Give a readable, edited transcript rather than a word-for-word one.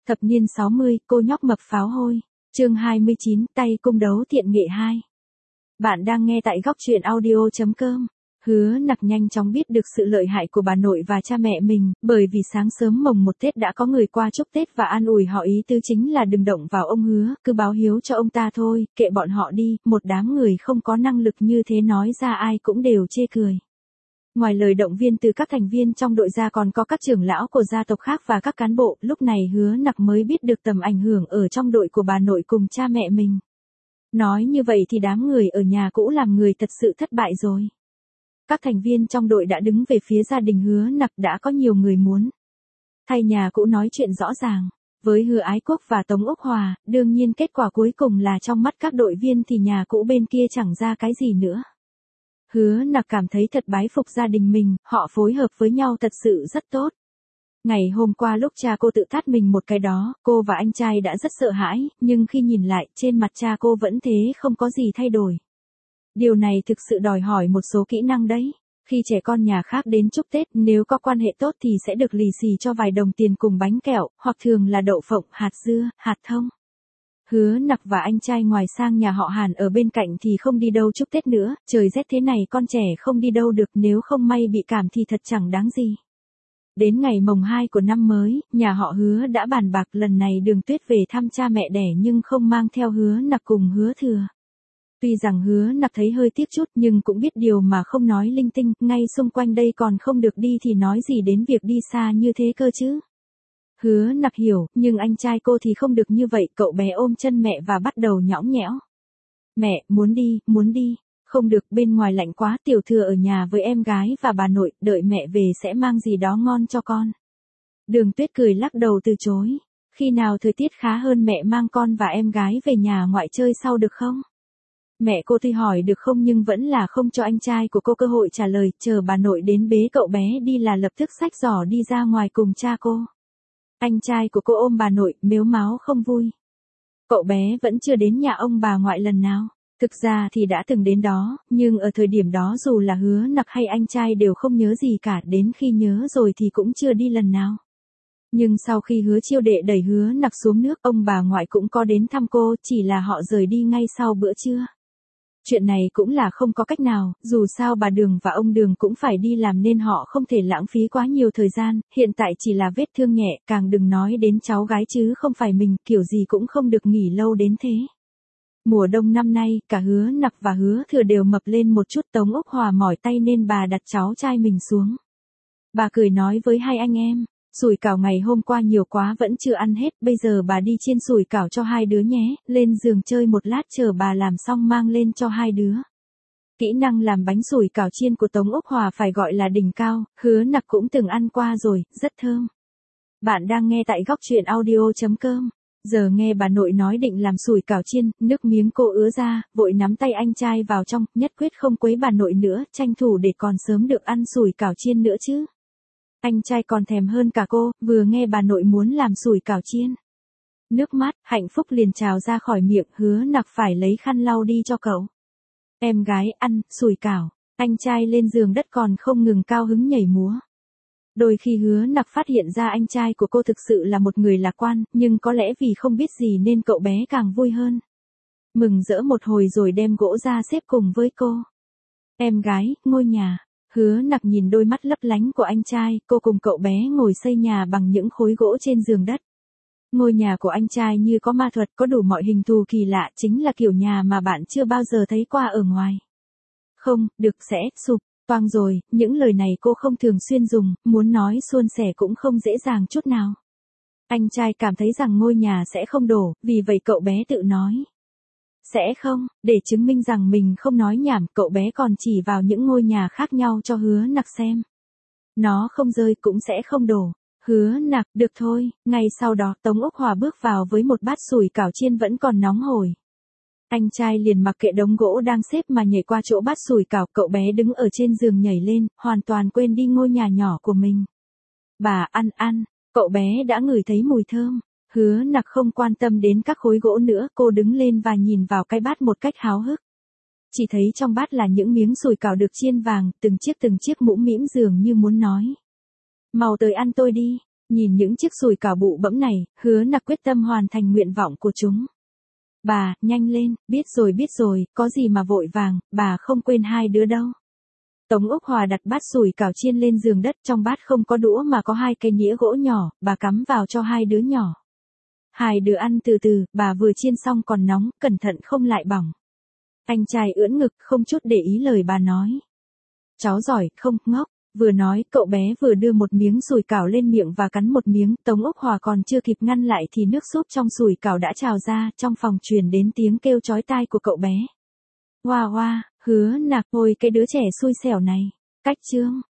Thập niên 60, cô nhóc mập pháo hôi. Chương 29, tay cung đấu thiện nghệ 2. Bạn đang nghe tại góc truyện audio.com. Hứa Nặc nhanh chóng biết được sự lợi hại của bà nội và cha mẹ mình, bởi vì sáng sớm mồng 1 Tết đã có người qua chúc Tết và an ủi họ, ý tứ chính là đừng động vào ông Hứa, cứ báo hiếu cho ông ta thôi, kệ bọn họ đi. Một đám người không có năng lực như thế nói ra ai cũng đều chê cười. Ngoài lời động viên từ các thành viên trong đội ra còn có các trưởng lão của gia tộc khác và các cán bộ, lúc này Hứa Nặc mới biết được tầm ảnh hưởng ở trong đội của bà nội cùng cha mẹ mình. Nói như vậy thì đám người ở nhà cũ làm người thật sự thất bại rồi. Các thành viên trong đội đã đứng về phía gia đình Hứa Nặc, đã có nhiều người muốn thay nhà cũ nói chuyện rõ ràng. Với Hứa Ái Quốc và Tống Úc Hòa, đương nhiên kết quả cuối cùng là trong mắt các đội viên thì nhà cũ bên kia chẳng ra cái gì nữa. Hứa Nặc cảm thấy thật bái phục gia đình mình, họ phối hợp với nhau thật sự rất tốt. Ngày hôm qua lúc cha cô tự tát mình một cái đó, cô và anh trai đã rất sợ hãi, nhưng khi nhìn lại, trên mặt cha cô vẫn thế, không có gì thay đổi. Điều này thực sự đòi hỏi một số kỹ năng đấy. Khi trẻ con nhà khác đến chúc Tết, nếu có quan hệ tốt thì sẽ được lì xì cho vài đồng tiền cùng bánh kẹo, hoặc thường là đậu phộng, hạt dưa, hạt thông. Hứa Nặc và anh trai ngoài sang nhà họ Hàn ở bên cạnh thì không đi đâu chúc Tết nữa, trời rét thế này con trẻ không đi đâu được, nếu không may bị cảm thì thật chẳng đáng gì. Đến ngày mồng 2 của năm mới, nhà họ Hứa đã bàn bạc lần này Đường Tuyết về thăm cha mẹ đẻ nhưng không mang theo Hứa Nặc cùng Hứa Thừa. Tuy rằng Hứa Nặc thấy hơi tiếc chút nhưng cũng biết điều mà không nói linh tinh, ngay xung quanh đây còn không được đi thì nói gì đến việc đi xa như thế cơ chứ. Hứa Nặc hiểu, nhưng anh trai cô thì không được như vậy, cậu bé ôm chân mẹ và bắt đầu nhõng nhẽo. Mẹ, muốn đi. Không được, bên ngoài lạnh quá, Tiểu Thừa ở nhà với em gái và bà nội, đợi mẹ về sẽ mang gì đó ngon cho con. Đường Tuyết cười lắc đầu từ chối. Khi nào thời tiết khá hơn mẹ mang con và em gái về nhà ngoại chơi sau được không? Mẹ cô thì hỏi được không nhưng vẫn là không cho anh trai của cô cơ hội trả lời, chờ bà nội đến bế cậu bé đi là lập tức xách giỏ đi ra ngoài cùng cha cô. Anh trai của cô ôm bà nội, mếu máo không vui. Cậu bé vẫn chưa đến nhà ông bà ngoại lần nào. Thực ra thì đã từng đến đó, nhưng ở thời điểm đó dù là Hứa Nặc hay anh trai đều không nhớ gì cả, đến khi nhớ rồi thì cũng chưa đi lần nào. Nhưng sau khi Hứa Chiêu Đệ đẩy Hứa Nặc xuống nước, ông bà ngoại cũng có đến thăm cô, chỉ là họ rời đi ngay sau bữa trưa. Chuyện này cũng là không có cách nào, dù sao bà Đường và ông Đường cũng phải đi làm nên họ không thể lãng phí quá nhiều thời gian, hiện tại chỉ là vết thương nhẹ, càng đừng nói đến cháu gái chứ không phải mình, kiểu gì cũng không được nghỉ lâu đến thế. Mùa đông năm nay, cả Hứa Nặc và Hứa Thừa đều mập lên một chút, Tống Úc Hòa mỏi tay nên bà đặt cháu trai mình xuống. Bà cười nói với hai anh em, sủi cảo ngày hôm qua nhiều quá vẫn chưa ăn hết, bây giờ bà đi chiên sủi cảo cho hai đứa nhé, lên giường chơi một lát chờ bà làm xong mang lên cho hai đứa. Kỹ năng làm bánh sủi cảo chiên của Tống Úc Hòa phải gọi là đỉnh cao, Hứa Nặc cũng từng ăn qua rồi, rất thơm. Bạn đang nghe tại góc truyện audio.com. Giờ nghe bà nội nói định làm sủi cảo chiên, nước miếng cô ứa ra, vội nắm tay anh trai vào trong, nhất quyết không quấy bà nội nữa, tranh thủ để còn sớm được ăn sủi cảo chiên nữa chứ. Anh trai còn thèm hơn cả cô, vừa nghe bà nội muốn làm sủi cảo chiên. Nước mắt, hạnh phúc liền trào ra khỏi miệng, Hứa Nặc phải lấy khăn lau đi cho cậu. Em gái ăn, sủi cảo, anh trai lên giường đất còn không ngừng cao hứng nhảy múa. Đôi khi Hứa Nặc phát hiện ra anh trai của cô thực sự là một người lạc quan, nhưng có lẽ vì không biết gì nên cậu bé càng vui hơn. Mừng rỡ một hồi rồi đem gỗ ra xếp cùng với cô. Em gái, ngôi nhà. Hứa Nặc nhìn đôi mắt lấp lánh của anh trai, cô cùng cậu bé ngồi xây nhà bằng những khối gỗ trên giường đất. Ngôi nhà của anh trai như có ma thuật, có đủ mọi hình thù kỳ lạ, chính là kiểu nhà mà bạn chưa bao giờ thấy qua ở ngoài. Không, được sẽ sụp. Toang rồi, những lời này cô không thường xuyên dùng, muốn nói suôn sẻ cũng không dễ dàng chút nào. Anh trai cảm thấy rằng ngôi nhà sẽ không đổ, vì vậy cậu bé tự nói. Sẽ không, để chứng minh rằng mình không nói nhảm, cậu bé còn chỉ vào những ngôi nhà khác nhau cho Hứa Nặc xem. Nó không rơi cũng sẽ không đổ. Hứa Nặc, được thôi, ngay sau đó Tống Úc Hòa bước vào với một bát sủi cảo chiên vẫn còn nóng hổi. Anh trai liền mặc kệ đống gỗ đang xếp mà nhảy qua chỗ bát sủi cảo, cậu bé đứng ở trên giường nhảy lên, hoàn toàn quên đi ngôi nhà nhỏ của mình. Bà ăn, cậu bé đã ngửi thấy mùi thơm. Hứa Nặc không quan tâm đến các khối gỗ nữa, cô đứng lên và nhìn vào cái bát một cách háo hức. Chỉ thấy trong bát là những miếng sủi cảo được chiên vàng, từng chiếc mũm mĩm dường như muốn nói. Mau tới ăn tôi đi. Nhìn những chiếc sùi cảo bụ bẫm này, Hứa Nặc quyết tâm hoàn thành nguyện vọng của chúng. Bà, nhanh lên, biết rồi, có gì mà vội vàng, bà không quên hai đứa đâu. Tống Úc Hòa đặt bát sùi cảo chiên lên giường đất, trong bát không có đũa mà có hai cây nĩa gỗ nhỏ, bà cắm vào cho hai đứa nhỏ. Hai đứa ăn từ từ, bà vừa chiên xong còn nóng, cẩn thận không lại bỏng. Anh trai ưỡn ngực không chút để ý lời bà nói. Cháu giỏi, không, ngốc. Vừa nói, cậu bé vừa đưa một miếng sùi cảo lên miệng và cắn một miếng, Tống Úc Hòa còn chưa kịp ngăn lại thì nước súp trong sùi cảo đã trào ra, trong phòng truyền đến tiếng kêu chói tai của cậu bé. Hoa hoa, Hứa Nặc, ôi cái đứa trẻ xui xẻo này. Cách chương.